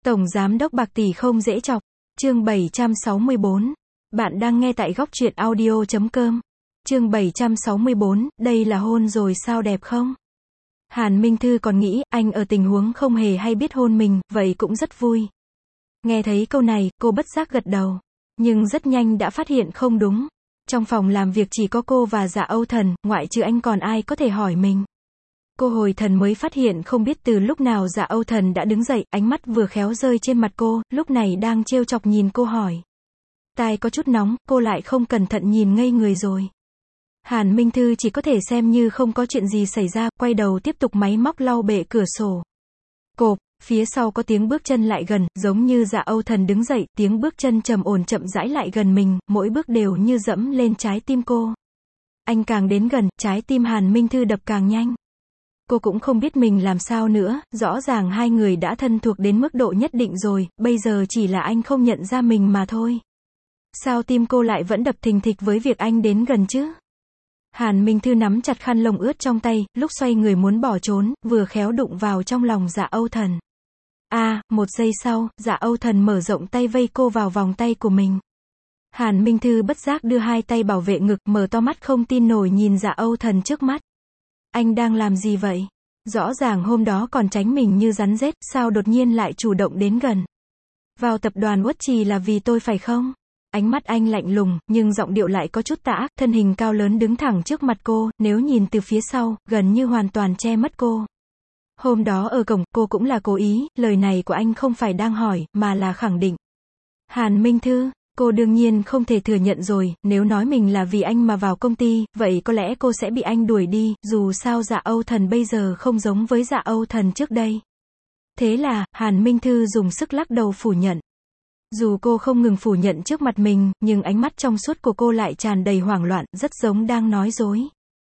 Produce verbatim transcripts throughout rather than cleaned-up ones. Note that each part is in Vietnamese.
Tổng giám đốc bạc tỷ không dễ chọc. Chương bảy trăm sáu mươi bốn. Bạn đang nghe tại góc truyện audio chấm com. Chương bảy trăm sáu mươi bốn, đây là hôn rồi sao đẹp không? Hàn Minh Thư còn nghĩ, anh ở tình huống không hề hay biết hôn mình, vậy cũng rất vui. Nghe thấy câu này, cô bất giác gật đầu. Nhưng rất nhanh đã phát hiện không đúng. Trong phòng làm việc chỉ có cô và Dạ Âu Thần, ngoại trừ anh còn ai có thể hỏi mình. Cô hồi thần mới phát hiện không biết từ lúc nào Dạ Âu Thần đã đứng dậy, ánh mắt vừa khéo rơi trên mặt cô, lúc này đang trêu chọc nhìn cô hỏi. Tai có chút nóng, cô lại không cẩn thận nhìn ngây người rồi. Hàn Minh Thư chỉ có thể xem như không có chuyện gì xảy ra, quay đầu tiếp tục máy móc lau bệ cửa sổ. Cộp, phía sau có tiếng bước chân lại gần, giống như Dạ Âu Thần đứng dậy, tiếng bước chân trầm ổn chậm rãi lại gần mình, mỗi bước đều như dẫm lên trái tim cô. Anh càng đến gần, trái tim Hàn Minh Thư đập càng nhanh. Cô cũng không biết mình làm sao nữa, rõ ràng hai người đã thân thuộc đến mức độ nhất định rồi, bây giờ chỉ là anh không nhận ra mình mà thôi. Sao tim cô lại vẫn đập thình thịch với việc anh đến gần chứ? Hàn Minh Thư nắm chặt khăn lông ướt trong tay, lúc xoay người muốn bỏ trốn, vừa khéo đụng vào trong lòng Dạ Âu Thần. A, à, một giây sau, Dạ Âu Thần mở rộng tay vây cô vào vòng tay của mình. Hàn Minh Thư bất giác đưa hai tay bảo vệ ngực, mở to mắt không tin nổi nhìn Dạ Âu Thần trước mắt. Anh đang làm gì vậy? Rõ ràng hôm đó còn tránh mình như rắn rết, sao đột nhiên lại chủ động đến gần? Vào tập đoàn Uất Trì là vì tôi phải không? Ánh mắt anh lạnh lùng, nhưng giọng điệu lại có chút tà ác, thân hình cao lớn đứng thẳng trước mặt cô, nếu nhìn từ phía sau, gần như hoàn toàn che mất cô. Hôm đó ở cổng, cô cũng là cố ý, lời này của anh không phải đang hỏi, mà là khẳng định. Hàn Minh Thư, cô đương nhiên không thể thừa nhận rồi, nếu nói mình là vì anh mà vào công ty, vậy có lẽ cô sẽ bị anh đuổi đi, dù sao Dạ Âu Thần bây giờ không giống với Dạ Âu Thần trước đây. Thế là, Hàn Minh Thư dùng sức lắc đầu phủ nhận. Dù cô không ngừng phủ nhận trước mặt mình, nhưng ánh mắt trong suốt của cô lại tràn đầy hoảng loạn, rất giống đang nói dối.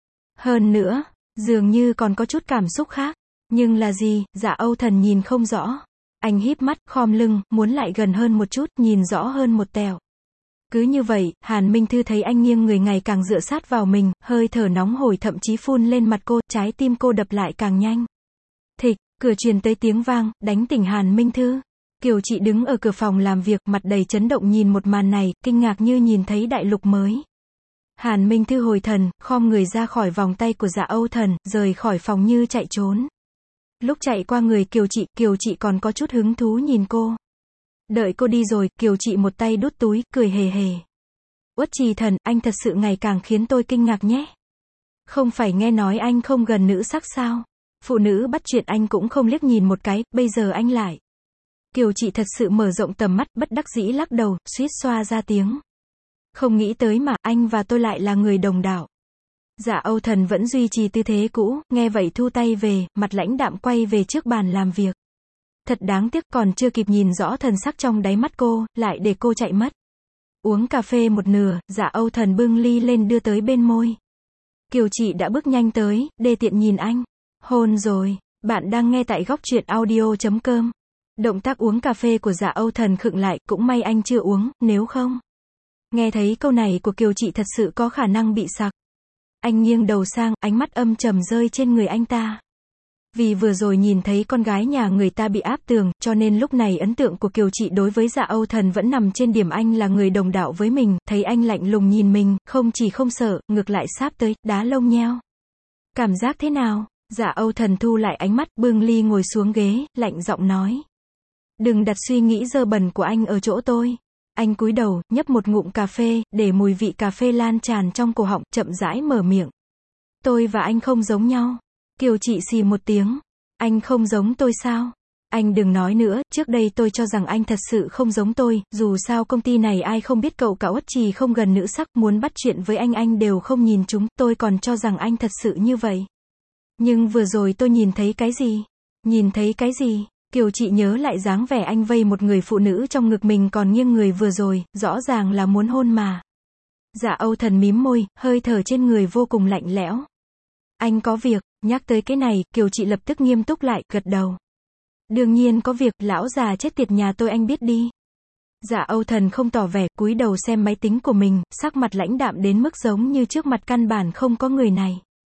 Hơn nữa, dường như còn có chút cảm xúc khác. Nhưng là gì, Dạ Âu Thần nhìn không rõ. Anh híp mắt, khom lưng, muốn lại gần hơn một chút, nhìn rõ hơn một tẹo. Cứ như vậy, Hàn Minh Thư thấy anh nghiêng người ngày càng dựa sát vào mình, hơi thở nóng hổi thậm chí phun lên mặt cô, trái tim cô đập lại càng nhanh. Thịch, cửa truyền tới tiếng vang, đánh tỉnh Hàn Minh Thư. Kiều Chị đứng ở cửa phòng làm việc, mặt đầy chấn động nhìn một màn này, kinh ngạc như nhìn thấy đại lục mới. Hàn Minh Thư hồi thần, khom người ra khỏi vòng tay của Dạ Âu Thần, rời khỏi phòng như chạy trốn. Lúc chạy qua người Kiều Chị, Kiều Chị còn có chút hứng thú nhìn cô. Đợi cô đi rồi, Kiều Chị một tay đút túi, cười hề hề. Uất Trì Thần, anh thật sự ngày càng khiến tôi kinh ngạc nhé. Không phải nghe nói anh không gần nữ sắc sao? Phụ nữ bắt chuyện anh cũng không liếc nhìn một cái, bây giờ anh lại. Kiều Chị thật sự mở rộng tầm mắt, bất đắc dĩ lắc đầu, suýt xoa ra tiếng. Không nghĩ tới mà, anh và tôi lại là người đồng đạo. Dạ Âu Thần vẫn duy trì tư thế cũ, nghe vậy thu tay về, mặt lãnh đạm quay về trước bàn làm việc. Thật đáng tiếc, còn chưa kịp nhìn rõ thần sắc trong đáy mắt cô, lại để cô chạy mất. Uống cà phê một nửa, Dạ Âu Thần bưng ly lên đưa tới bên môi. Kiều Chị đã bước nhanh tới, đê tiện nhìn anh. Hôn rồi, bạn đang nghe tại góc truyện audio chấm com. Động tác uống cà phê của Dạ Âu Thần khựng lại, cũng may anh chưa uống, nếu không. Nghe thấy câu này của Kiều Chị thật sự có khả năng bị sặc. Anh nghiêng đầu sang, ánh mắt âm trầm rơi trên người anh ta. Vì vừa rồi nhìn thấy con gái nhà người ta bị áp tường, cho nên lúc này ấn tượng của Kiều Chị đối với Dạ Âu Thần vẫn nằm trên điểm anh là người đồng đạo với mình, thấy anh lạnh lùng nhìn mình, không chỉ không sợ, ngược lại sáp tới, đá lông nheo. Cảm giác thế nào? Dạ Âu Thần thu lại ánh mắt, bưng ly ngồi xuống ghế, lạnh giọng nói. Đừng đặt suy nghĩ dơ bẩn của anh ở chỗ tôi. Anh cúi đầu, nhấp một ngụm cà phê, để mùi vị cà phê lan tràn trong cổ họng, chậm rãi mở miệng. Tôi và anh không giống nhau. Kiều Chị xì một tiếng. Anh không giống tôi sao? Anh đừng nói nữa, trước đây tôi cho rằng anh thật sự không giống tôi, dù sao công ty này ai không biết cậu cả Uất Trì không gần nữ sắc, muốn bắt chuyện với anh anh đều không nhìn chúng, tôi còn cho rằng anh thật sự như vậy. Nhưng vừa rồi tôi nhìn thấy cái gì? Nhìn thấy cái gì? Kiều Chị nhớ lại dáng vẻ anh vây một người phụ nữ trong ngực mình còn nghiêng người vừa rồi, rõ ràng là muốn hôn mà. Dạ Âu Thần mím môi, hơi thở trên người vô cùng lạnh lẽo. Anh có việc, nhắc tới cái này, Kiều Chị lập tức nghiêm túc lại, gật đầu. Đương nhiên có việc, lão già chết tiệt nhà tôi anh biết đi. Dạ Âu Thần không tỏ vẻ, cúi đầu xem máy tính của mình, sắc mặt lãnh đạm đến mức giống như trước mặt căn bản không có người này.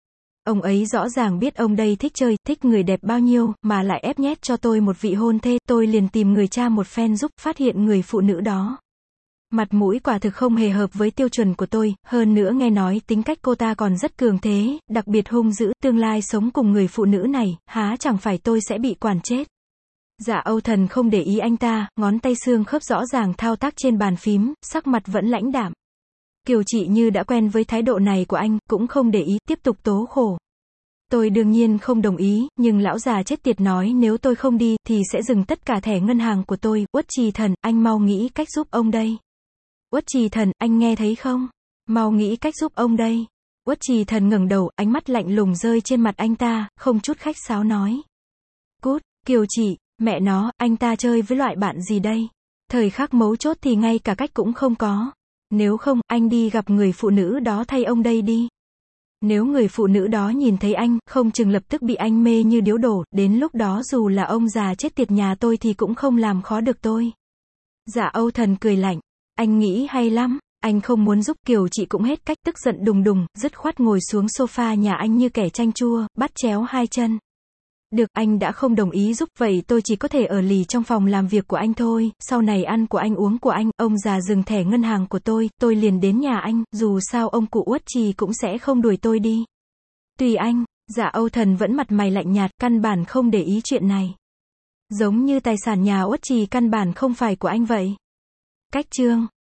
Ông ấy rõ ràng biết ông đây thích chơi, thích người đẹp bao nhiêu, mà lại ép nhét cho tôi một vị hôn thê, tôi liền tìm người tra một phen giúp, phát hiện người phụ nữ đó. Mặt mũi quả thực không hề hợp với tiêu chuẩn của tôi, hơn nữa nghe nói tính cách cô ta còn rất cường thế, đặc biệt hung dữ, tương lai sống cùng người phụ nữ này, há chẳng phải tôi sẽ bị quản chết. Dạ Âu Thần không để ý anh ta, ngón tay xương khớp rõ ràng thao tác trên bàn phím, sắc mặt vẫn lãnh đạm. Kiều Trị như đã quen với thái độ này của anh, cũng không để ý, tiếp tục tố khổ. Tôi đương nhiên không đồng ý, nhưng lão già chết tiệt nói nếu tôi không đi, thì sẽ dừng tất cả thẻ ngân hàng của tôi. Uất Trì Thần, anh mau nghĩ cách giúp ông đây. Uất Trì Thần, anh nghe thấy không? Mau nghĩ cách giúp ông đây. Uất Trì Thần ngẩng đầu, ánh mắt lạnh lùng rơi trên mặt anh ta, không chút khách sáo nói. Cút, Kiều Trị, mẹ nó, anh ta chơi với loại bạn gì đây? Thời khắc mấu chốt thì ngay cả cách cũng không có. Nếu không, anh đi gặp người phụ nữ đó thay ông đây đi. Nếu người phụ nữ đó nhìn thấy anh, không chừng lập tức bị anh mê như điếu đổ, đến lúc đó dù là ông già chết tiệt nhà tôi thì cũng không làm khó được tôi. Dạ Âu Thần cười lạnh. Anh nghĩ hay lắm, anh không muốn giúp. Kiều Chị cũng hết cách, tức giận đùng đùng, dứt khoát ngồi xuống sofa nhà anh như kẻ chanh chua, bắt chéo hai chân. Được, anh đã không đồng ý giúp, vậy tôi chỉ có thể ở lì trong phòng làm việc của anh thôi, sau này ăn của anh uống của anh, ông già dừng thẻ ngân hàng của tôi, tôi liền đến nhà anh, dù sao ông cụ Uất Trì cũng sẽ không đuổi tôi đi. Tùy anh. Dạ Âu Thần vẫn mặt mày lạnh nhạt, căn bản không để ý chuyện này. Giống như tài sản nhà Uất Trì căn bản không phải của anh vậy. Cách chương